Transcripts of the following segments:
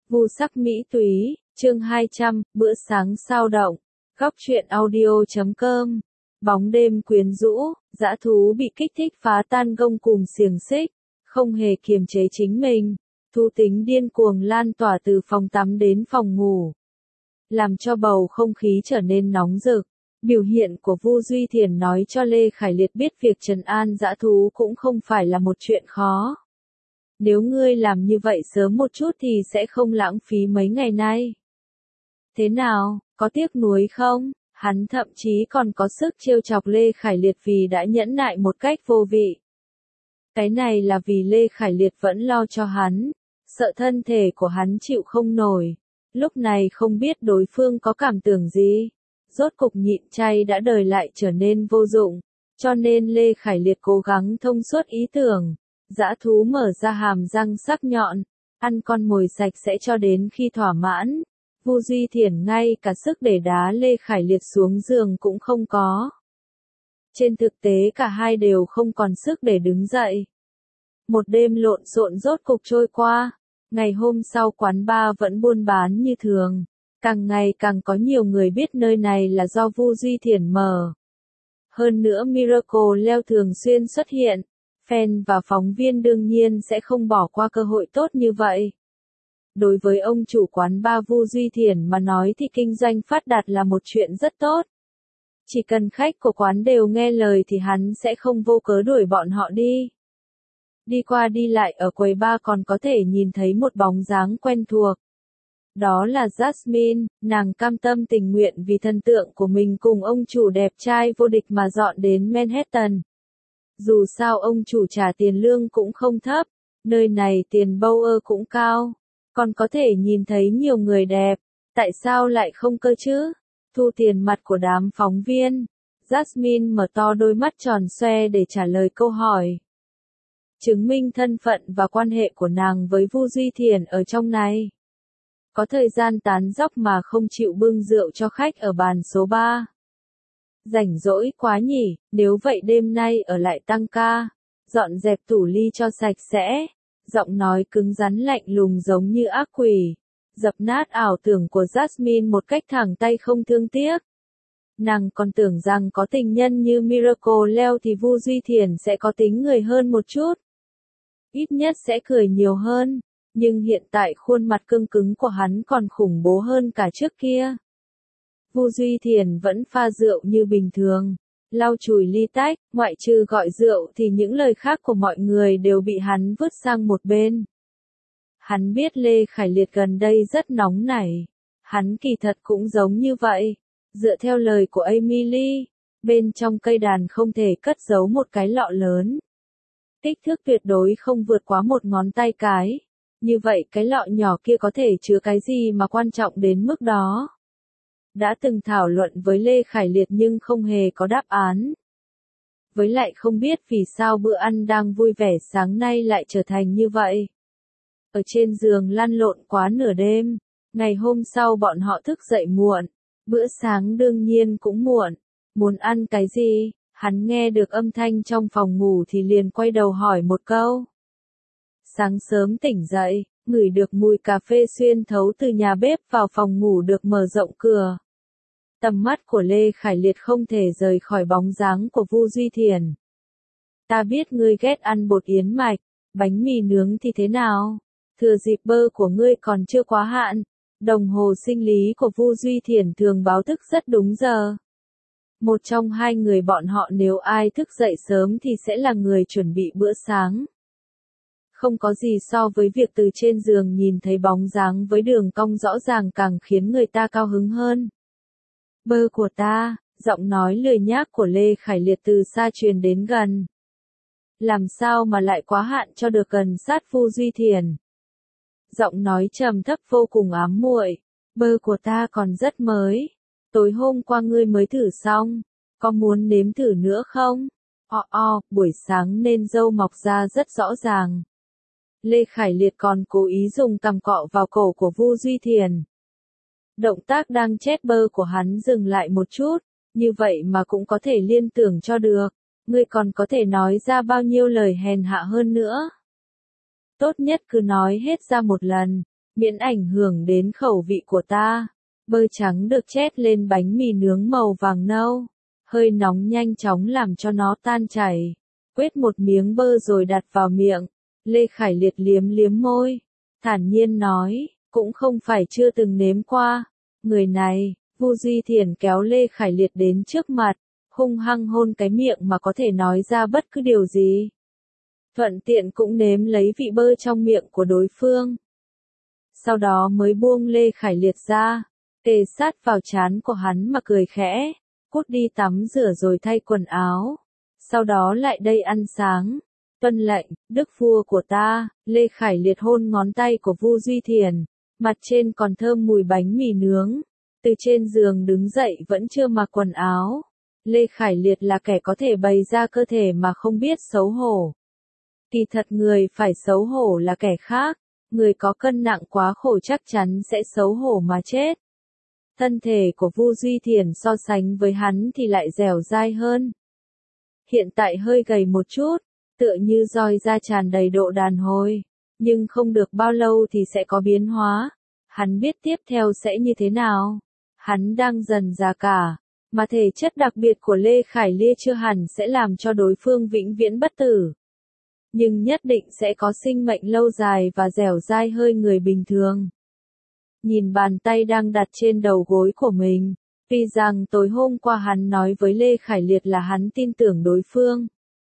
Vu sắc mỹ túy, chương 200, bữa sáng sao động. Góc truyện audio.com. Bóng đêm quyến rũ, dã thú bị kích thích phá tan gông cùm xiềng xích, không hề kiềm chế chính mình. Thú tính điên cuồng lan tỏa từ phòng tắm đến phòng ngủ, làm cho bầu không khí trở nên nóng rực. Biểu hiện của Vu Duy Thiền nói cho Lê Khải Liệt biết việc trấn an dã thú cũng không phải là một chuyện khó. Nếu ngươi làm như vậy sớm một chút thì sẽ không lãng phí mấy ngày nay. Thế nào, có tiếc nuối không? Hắn thậm chí còn có sức trêu chọc Lê Khải Liệt vì đã nhẫn nại một cách vô vị. Cái này là vì Lê Khải Liệt vẫn lo cho hắn, sợ thân thể của hắn chịu không nổi. Lúc này không biết đối phương có cảm tưởng gì. Rốt cục nhịn chay đã đời lại trở nên vô dụng, cho nên Lê Khải Liệt cố gắng thông suốt ý tưởng. Dã thú mở ra hàm răng sắc nhọn, ăn con mồi sạch sẽ cho đến khi thỏa mãn. Vu Duy Thiền ngay cả sức để đá Lê Khải Liệt xuống giường cũng không có. Trên thực tế cả hai đều không còn sức để đứng dậy. Một đêm lộn xộn rốt cục trôi qua. Ngày hôm sau quán bar vẫn buôn bán như thường. Càng ngày càng có nhiều người biết nơi này là do Vu Duy Thiền mở. Hơn nữa Miracle Leo thường xuyên xuất hiện. Fan và phóng viên đương nhiên sẽ không bỏ qua cơ hội tốt như vậy. Đối với ông chủ quán bar Vu Duy Thiền mà nói thì kinh doanh phát đạt là một chuyện rất tốt. Chỉ cần khách của quán đều nghe lời thì hắn sẽ không vô cớ đuổi bọn họ đi. Đi qua đi lại ở quầy bar còn có thể nhìn thấy một bóng dáng quen thuộc. Đó là Jasmine, nàng cam tâm tình nguyện vì thần tượng của mình cùng ông chủ đẹp trai vô địch mà dọn đến Manhattan. Dù sao ông chủ trả tiền lương cũng không thấp, nơi này tiền Bauer cũng cao, còn có thể nhìn thấy nhiều người đẹp, tại sao lại không cơ chứ? Thu tiền mặt của đám phóng viên. Jasmine mở to đôi mắt tròn xoe để trả lời câu hỏi. Chứng minh thân phận và quan hệ của nàng với Vu Duy Thiền ở trong này. Có thời gian tán dóc mà không chịu bưng rượu cho khách ở bàn số 3. Rảnh rỗi quá nhỉ, nếu vậy đêm nay ở lại tăng ca, dọn dẹp tủ ly cho sạch sẽ. Giọng nói cứng rắn lạnh lùng giống như ác quỷ, dập nát ảo tưởng của Jasmine một cách thẳng tay không thương tiếc. Nàng còn tưởng rằng có tình nhân như Miracle Leo thì Vu Duy Thiền sẽ có tính người hơn một chút. Ít nhất sẽ cười nhiều hơn, nhưng hiện tại khuôn mặt cương cứng của hắn còn khủng bố hơn cả trước kia. Vu Duy Thiền vẫn pha rượu như bình thường, lau chùi ly tách, ngoại trừ gọi rượu thì những lời khác của mọi người đều bị hắn vứt sang một bên. Hắn biết Lê Khải Liệt gần đây rất nóng nảy. Hắn kỳ thật cũng giống như vậy. Dựa theo lời của Emily, bên trong cây đàn không thể cất giấu một cái lọ lớn. Kích thước tuyệt đối không vượt quá một ngón tay cái. Như vậy cái lọ nhỏ kia có thể chứa cái gì mà quan trọng đến mức đó? Đã từng thảo luận với Lê Khải Liệt nhưng không hề có đáp án. Với lại không biết vì sao bữa ăn đang vui vẻ sáng nay lại trở thành như vậy. Ở trên giường lăn lộn quá nửa đêm, ngày hôm sau bọn họ thức dậy muộn, bữa sáng đương nhiên cũng muộn. Muốn ăn cái gì? Hắn nghe được âm thanh trong phòng ngủ thì liền quay đầu hỏi một câu. Sáng sớm tỉnh dậy, ngửi được mùi cà phê xuyên thấu từ nhà bếp vào phòng ngủ được mở rộng cửa. Tầm mắt của Lê Khải Liệt không thể rời khỏi bóng dáng của Vu Duy Thiền. Ta biết ngươi ghét ăn bột yến mạch, bánh mì nướng thì thế nào? Thừa dịp bơ của ngươi còn chưa quá hạn, đồng hồ sinh lý của Vu Duy Thiền thường báo thức rất đúng giờ. Một trong hai người bọn họ nếu ai thức dậy sớm thì sẽ là người chuẩn bị bữa sáng. Không có gì so với việc từ trên giường nhìn thấy bóng dáng với đường cong rõ ràng càng khiến người ta cao hứng hơn. Bơ của ta, giọng nói lười nhác của Lê Khải Liệt từ xa truyền đến gần. Làm sao mà lại quá hạn cho được gần sát Vu Duy Thiền. Giọng nói trầm thấp vô cùng ám muội. Bơ của ta còn rất mới. Tối hôm qua ngươi mới thử xong. Có muốn nếm thử nữa không? Buổi sáng nên râu mọc ra rất rõ ràng. Lê Khải Liệt còn cố ý dùng cằm cọ vào cổ của Vu Duy Thiền. Động tác đang chét bơ của hắn dừng lại một chút, như vậy mà cũng có thể liên tưởng cho được. Ngươi còn có thể nói ra bao nhiêu lời hèn hạ hơn nữa. Tốt nhất cứ nói hết ra một lần, miễn ảnh hưởng đến khẩu vị của ta. Bơ trắng được chét lên bánh mì nướng màu vàng nâu, hơi nóng nhanh chóng làm cho nó tan chảy. Quết một miếng bơ rồi đặt vào miệng, Lê Khải Liệt liếm liếm môi, thản nhiên nói, cũng không phải chưa từng nếm qua. Người này, Vu Duy Thiển kéo Lê Khải Liệt đến trước mặt, hung hăng hôn cái miệng mà có thể nói ra bất cứ điều gì. Thuận tiện cũng nếm lấy vị bơ trong miệng của đối phương. Sau đó mới buông Lê Khải Liệt ra, kề sát vào trán của hắn mà cười khẽ, cút đi tắm rửa rồi thay quần áo. Sau đó lại đây ăn sáng. Tuân lệnh, đức vua của ta. Lê Khải Liệt hôn ngón tay của Vu Duy Thiển, mặt trên còn thơm mùi bánh mì nướng. Từ trên giường đứng dậy vẫn chưa mặc quần áo. Lê Khải Liệt là kẻ có thể bày ra cơ thể mà không biết xấu hổ. Kỳ thật người phải xấu hổ là kẻ khác, người có cân nặng quá khổ chắc chắn sẽ xấu hổ mà chết. Thân thể của Vu Duy Thiển so sánh với hắn thì lại dẻo dai hơn. Hiện tại hơi gầy một chút, tựa như roi da tràn đầy độ đàn hồi, nhưng không được bao lâu thì sẽ có biến hóa. Hắn biết tiếp theo sẽ như thế nào. Hắn đang dần già cả, mà thể chất đặc biệt của Lê Khải Liệt chưa hẳn sẽ làm cho đối phương vĩnh viễn bất tử. Nhưng nhất định sẽ có sinh mệnh lâu dài và dẻo dai hơn người bình thường. Nhìn bàn tay đang đặt trên đầu gối của mình, tuy rằng tối hôm qua hắn nói với Lê Khải Liệt là hắn tin tưởng đối phương.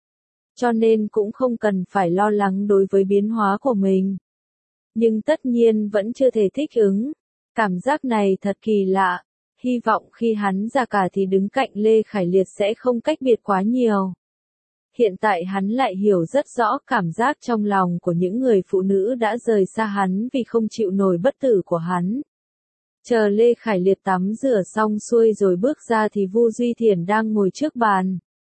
Cho nên cũng không cần phải lo lắng đối với biến hóa của mình. Nhưng tất nhiên vẫn chưa thể thích ứng. Cảm giác này thật kỳ lạ. Hy vọng khi hắn già cả thì đứng cạnh Lê Khải Liệt sẽ không cách biệt quá nhiều. Hiện tại hắn lại hiểu rất rõ cảm giác trong lòng của những người phụ nữ đã rời xa hắn vì không chịu nổi bất tử của hắn. Chờ Lê Khải Liệt tắm rửa xong xuôi rồi bước ra thì Vu Duy Thiển đang ngồi trước bàn.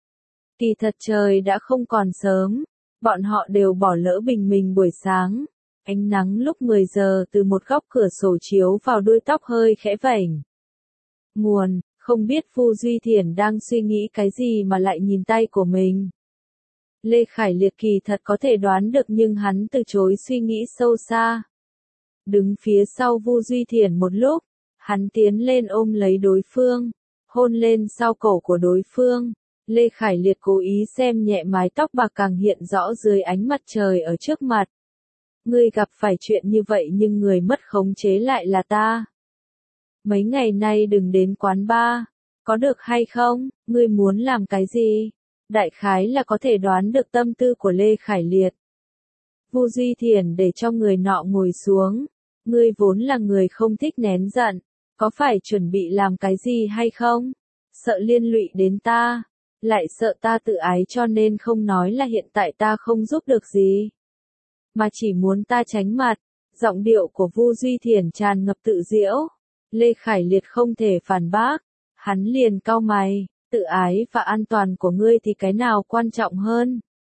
Kỳ thật trời đã không còn sớm, bọn họ đều bỏ lỡ bình minh buổi sáng. Ánh nắng lúc 10 giờ từ một góc cửa sổ chiếu vào đuôi tóc hơi khẽ vảnh. Nguồn, không biết Vu Duy Thiển đang suy nghĩ cái gì mà lại nhìn tay của mình. Lê Khải Liệt kỳ thật có thể đoán được nhưng hắn từ chối suy nghĩ sâu xa. Đứng phía sau Vu Duy Thiển một lúc, hắn tiến lên ôm lấy đối phương, hôn lên sau cổ của đối phương. Lê Khải Liệt cố ý xem nhẹ mái tóc bạc càng hiện rõ dưới ánh mặt trời ở trước mặt. Ngươi gặp phải chuyện như vậy nhưng người mất khống chế lại là ta. Mấy ngày nay đừng đến quán bar, có được hay không? Ngươi muốn làm cái gì? Đại khái là có thể đoán được tâm tư của Lê Khải Liệt. Vu Duy Thiển để cho người nọ ngồi xuống. Ngươi vốn là người không thích nén giận, có phải chuẩn bị làm cái gì hay không? Sợ liên lụy đến ta, lại sợ ta tự ái cho nên không nói là hiện tại ta không giúp được gì, mà chỉ muốn ta tránh mặt. Giọng điệu của Vu Duy Thiển tràn ngập tự giễu. Lê Khải Liệt không thể phản bác, hắn liền cau mày, tự ái và an toàn của ngươi thì cái nào quan trọng hơn?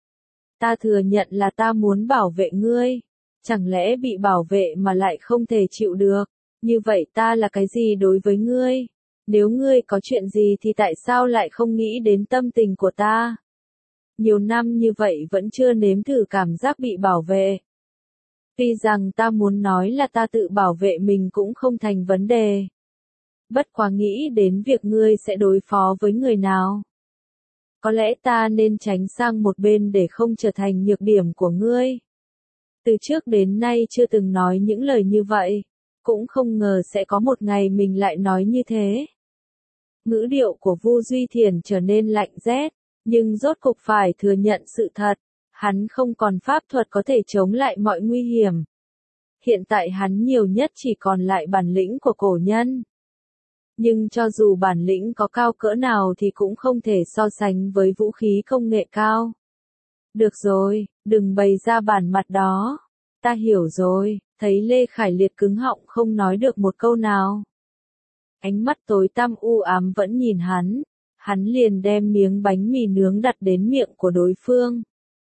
Ta thừa nhận là ta muốn bảo vệ ngươi, chẳng lẽ bị bảo vệ mà lại không thể chịu được, như vậy ta là cái gì đối với ngươi? Nếu ngươi có chuyện gì thì tại sao lại không nghĩ đến tâm tình của ta? Nhiều năm như vậy vẫn chưa nếm thử cảm giác bị bảo vệ. Tuy rằng ta muốn nói là ta tự bảo vệ mình cũng không thành vấn đề. Bất quá nghĩ đến việc ngươi sẽ đối phó với người nào. Có lẽ ta nên tránh sang một bên để không trở thành nhược điểm của ngươi. Từ trước đến nay chưa từng nói những lời như vậy, cũng không ngờ sẽ có một ngày mình lại nói như thế. Ngữ điệu của Vu Duy Thiển trở nên lạnh rét, nhưng rốt cục phải thừa nhận sự thật, hắn không còn pháp thuật có thể chống lại mọi nguy hiểm. Hiện tại hắn nhiều nhất chỉ còn lại bản lĩnh của cổ nhân. Nhưng cho dù bản lĩnh có cao cỡ nào thì cũng không thể so sánh với vũ khí công nghệ cao. Được rồi, đừng bày ra bản mặt đó. Ta hiểu rồi, thấy Lê Khải Liệt cứng họng không nói được một câu nào. Ánh mắt tối tăm u ám vẫn nhìn hắn liền đem miếng bánh mì nướng đặt đến miệng của đối phương.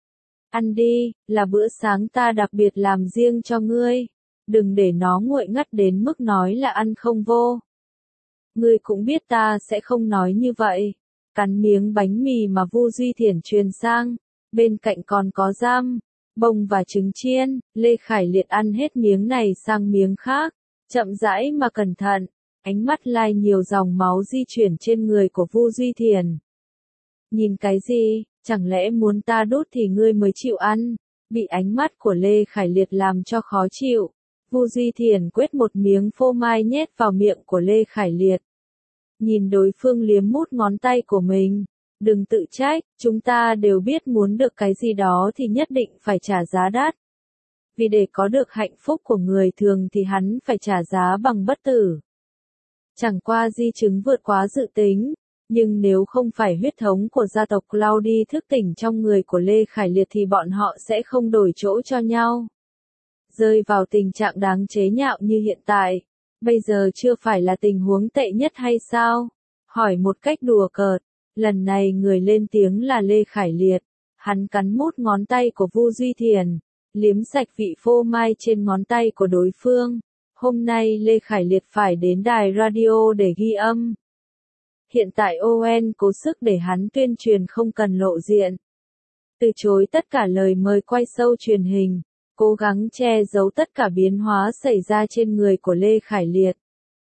Ăn đi, là bữa sáng ta đặc biệt làm riêng cho ngươi, đừng để nó nguội ngắt đến mức nói là ăn không vô. Ngươi cũng biết ta sẽ không nói như vậy. Cắn miếng bánh mì mà Vu Duy Thiển truyền sang, bên cạnh còn có giam. bông và trứng chiên. Lê Khải Liệt ăn hết miếng này sang miếng khác, chậm rãi mà cẩn thận, ánh mắt lai nhiều dòng máu di chuyển trên người của Vu Duy Thiền. Nhìn cái gì, chẳng lẽ muốn ta đút thì ngươi mới chịu ăn? Bị ánh mắt của Lê Khải Liệt làm cho khó chịu, Vu Duy Thiền quết một miếng phô mai nhét vào miệng của Lê Khải Liệt. Nhìn đối phương liếm mút ngón tay của mình, đừng tự trách, chúng ta đều biết muốn được cái gì đó thì nhất định phải trả giá đắt. Vì để có được hạnh phúc của người thường thì hắn phải trả giá bằng bất tử. Chẳng qua di chứng vượt quá dự tính, nhưng nếu không phải huyết thống của gia tộc Claudi thức tỉnh trong người của Lê Khải Liệt thì bọn họ sẽ không đổi chỗ cho nhau. Rơi vào tình trạng đáng chế nhạo như hiện tại, bây giờ chưa phải là tình huống tệ nhất hay sao? Hỏi một cách đùa cợt, lần này người lên tiếng là Lê Khải Liệt, hắn cắn mút ngón tay của Vu Duy Thiền, liếm sạch vị phô mai trên ngón tay của đối phương. Hôm nay Lê Khải Liệt phải đến đài radio để ghi âm. Hiện tại ON cố sức để hắn tuyên truyền không cần lộ diện. Từ chối tất cả lời mời quay show truyền hình, cố gắng che giấu tất cả biến hóa xảy ra trên người của Lê Khải Liệt.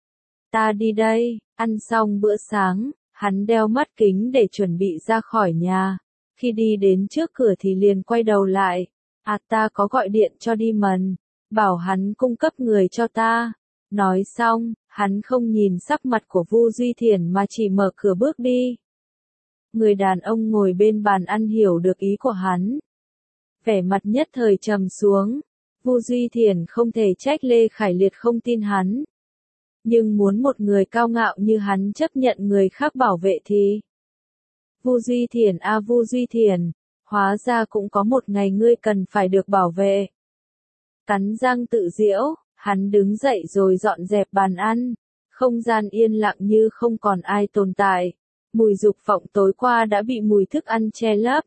Ta đi đây, ăn xong bữa sáng, hắn đeo mắt kính để chuẩn bị ra khỏi nhà. Khi đi đến trước cửa thì liền quay đầu lại. Ta có gọi điện cho đi mần, bảo hắn cung cấp người cho ta. Nói xong, hắn không nhìn sắc mặt của Vu Duy Thiền mà chỉ mở cửa bước đi. Người đàn ông ngồi bên bàn ăn hiểu được ý của hắn. Vẻ mặt nhất thời trầm xuống. Vu Duy Thiền không thể trách Lê Khải Liệt không tin hắn. Nhưng muốn một người cao ngạo như hắn chấp nhận người khác bảo vệ thì... Vu Duy Thiền Vu Duy Thiền, hóa ra cũng có một ngày ngươi cần phải được bảo vệ. Cắn răng tự giễu, hắn đứng dậy rồi dọn dẹp bàn ăn. Không gian yên lặng như không còn ai tồn tại. Mùi dục vọng tối qua đã bị mùi thức ăn che lấp.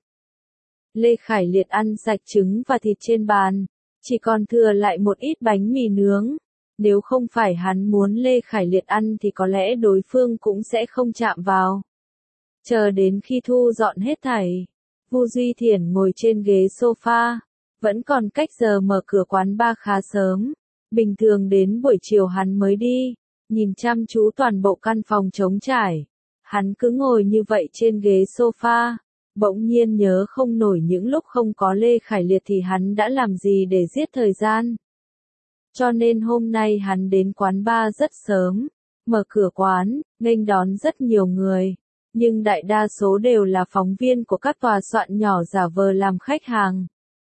Lê Khải Liệt ăn sạch trứng và thịt trên bàn, chỉ còn thừa lại một ít bánh mì nướng. Nếu không phải hắn muốn Lê Khải Liệt ăn thì có lẽ đối phương cũng sẽ không chạm vào. Chờ đến khi thu dọn hết thảy, Vu Duy Thiền ngồi trên ghế sofa, vẫn còn cách giờ mở cửa quán bar khá sớm. Bình thường đến buổi chiều hắn mới đi, nhìn chăm chú toàn bộ căn phòng trống trải. Hắn cứ ngồi như vậy trên ghế sofa, bỗng nhiên nhớ không nổi những lúc không có Lê Khải Liệt thì hắn đã làm gì để giết thời gian. Cho nên hôm nay hắn đến quán bar rất sớm, mở cửa quán, nghênh đón rất nhiều người, nhưng đại đa số đều là phóng viên của các tòa soạn nhỏ giả vờ làm khách hàng.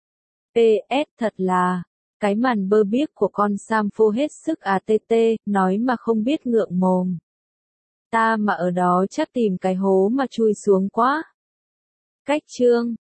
PS thật là, cái màn bơ biếc của con Sampo hết sức nói mà không biết ngượng mồm. Ta mà ở đó chắc tìm cái hố mà chui xuống quá. Cách chương